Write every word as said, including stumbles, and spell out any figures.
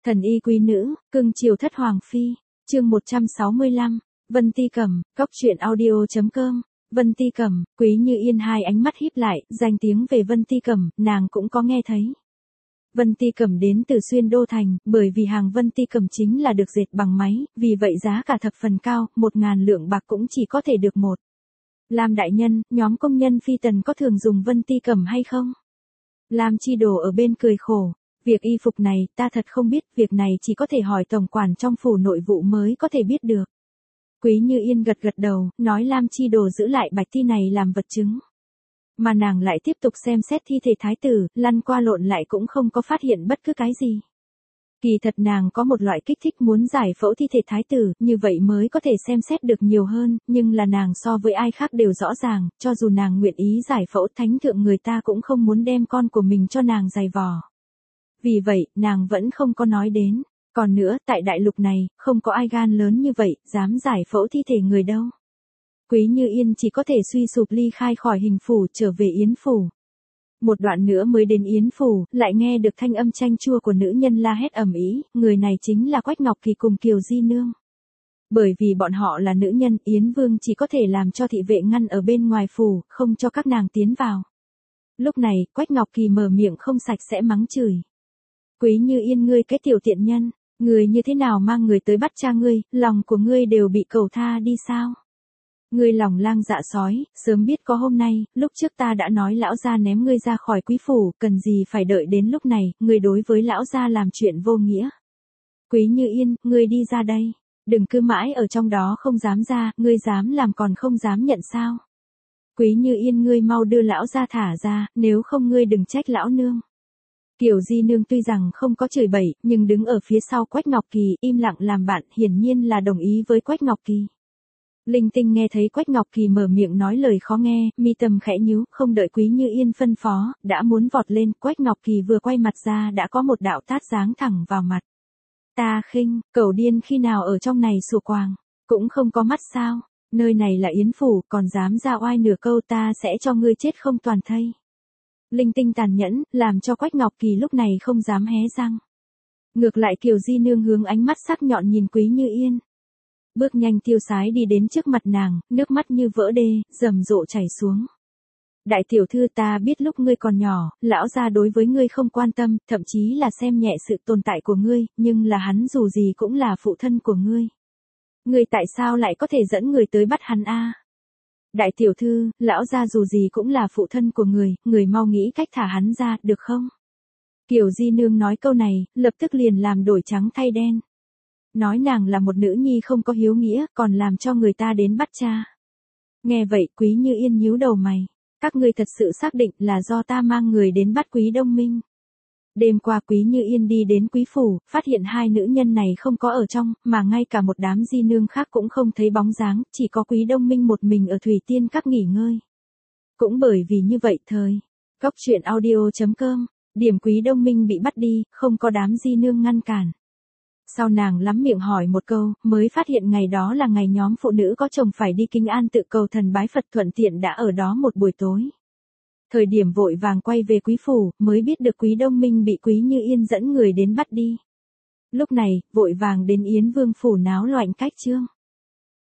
Thần y quý nữ, cưng chiều thất hoàng phi, chương một trăm sáu mươi lăm, Vân Ti Cẩm, cóc truyện audio.com, Vân Ti Cẩm, Quý Như Yên hai ánh mắt híp lại, danh tiếng về Vân Ti Cẩm, nàng cũng có nghe thấy. Vân Ti Cẩm đến từ Xuyên Đô Thành, bởi vì hàng Vân Ti Cẩm chính là được dệt bằng máy, vì vậy giá cả thập phần cao, một ngàn lượng bạc cũng chỉ có thể được một. Lam đại nhân, nhóm công nhân phi tần có thường dùng Vân Ti Cẩm hay không? Lam Chi Đồ ở bên cười khổ. Việc y phục này, ta thật không biết, việc này chỉ có thể hỏi tổng quản trong phủ nội vụ mới có thể biết được. Quý Như Yên gật gật đầu, nói Lam Chi Đồ giữ lại bạch thi này làm vật chứng. Mà nàng lại tiếp tục xem xét thi thể thái tử, lăn qua lộn lại cũng không có phát hiện bất cứ cái gì. Kỳ thật nàng có một loại kích thích muốn giải phẫu thi thể thái tử, như vậy mới có thể xem xét được nhiều hơn, nhưng là nàng so với ai khác đều rõ ràng, cho dù nàng nguyện ý giải phẫu thánh thượng người ta cũng không muốn đem con của mình cho nàng giày vò. Vì vậy, nàng vẫn không có nói đến. Còn nữa, tại đại lục này, không có ai gan lớn như vậy, dám giải phẫu thi thể người đâu. Quý Như Yên chỉ có thể suy sụp ly khai khỏi hình phủ trở về Yến phủ. Một đoạn nữa mới đến Yến phủ, lại nghe được thanh âm chanh chua của nữ nhân la hét ầm ĩ, người này chính là Quách Ngọc Kỳ cùng Kiều Di Nương. Bởi vì bọn họ là nữ nhân, Yến Vương chỉ có thể làm cho thị vệ ngăn ở bên ngoài phủ, không cho các nàng tiến vào. Lúc này, Quách Ngọc Kỳ mở miệng không sạch sẽ mắng chửi. Quý Như Yên ngươi cái tiểu tiện nhân, ngươi như thế nào mang người tới bắt cha ngươi, lòng của ngươi đều bị cầu tha đi sao? Ngươi lòng lang dạ sói, sớm biết có hôm nay, lúc trước ta đã nói lão gia ném ngươi ra khỏi quý phủ, cần gì phải đợi đến lúc này, ngươi đối với lão gia làm chuyện vô nghĩa. Quý Như Yên, ngươi đi ra đây, đừng cứ mãi ở trong đó không dám ra, ngươi dám làm còn không dám nhận sao? Quý Như Yên ngươi mau đưa lão gia thả ra, nếu không ngươi đừng trách lão nương. Kiều Di Nương tuy rằng không có chửi bậy, nhưng đứng ở phía sau Quách Ngọc Kỳ, im lặng làm bạn, hiển nhiên là đồng ý với Quách Ngọc Kỳ. Linh Tinh nghe thấy Quách Ngọc Kỳ mở miệng nói lời khó nghe, mi tâm khẽ nhíu, không đợi Quý Như Yên phân phó, đã muốn vọt lên, Quách Ngọc Kỳ vừa quay mặt ra đã có một đạo tát giáng thẳng vào mặt. Ta khinh, cẩu điên khi nào ở trong này sủa quàng, cũng không có mắt sao, nơi này là Yến phủ, còn dám ra oai nửa câu ta sẽ cho ngươi chết không toàn thây. Linh Tinh tàn nhẫn, làm cho Quách Ngọc Kỳ lúc này không dám hé răng. Ngược lại Kiều Di Nương hướng ánh mắt sắc nhọn nhìn Quý Như Yên. Bước nhanh tiêu sái đi đến trước mặt nàng, nước mắt như vỡ đê, rầm rộ chảy xuống. Đại tiểu thư ta biết lúc ngươi còn nhỏ, lão gia đối với ngươi không quan tâm, thậm chí là xem nhẹ sự tồn tại của ngươi, nhưng là hắn dù gì cũng là phụ thân của ngươi. Ngươi tại sao lại có thể dẫn người tới bắt hắn a? Đại tiểu thư, lão gia dù gì cũng là phụ thân của người, người mau nghĩ cách thả hắn ra, được không? Kiều Di Nương nói câu này, lập tức liền làm đổi trắng thay đen. Nói nàng là một nữ nhi không có hiếu nghĩa, còn làm cho người ta đến bắt cha. Nghe vậy Quý Như Yên nhíu đầu mày. Các ngươi thật sự xác định là do ta mang người đến bắt Quý Đông Minh. Đêm qua Quý Như Yên đi đến quý phủ, phát hiện hai nữ nhân này không có ở trong, mà ngay cả một đám di nương khác cũng không thấy bóng dáng, chỉ có Quý Đông Minh một mình ở Thủy Tiên Các nghỉ ngơi. Cũng bởi vì như vậy thời, cóc truyện audio.com, điểm Quý Đông Minh bị bắt đi, không có đám di nương ngăn cản. Sau nàng lắm miệng hỏi một câu, mới phát hiện ngày đó là ngày nhóm phụ nữ có chồng phải đi Kinh An tự cầu thần bái Phật thuận tiện đã ở đó một buổi tối. Thời điểm vội vàng quay về quý phủ, mới biết được Quý Đông Minh bị Quý Như Yên dẫn người đến bắt đi. Lúc này, vội vàng đến Yến Vương phủ náo loạn cách trương.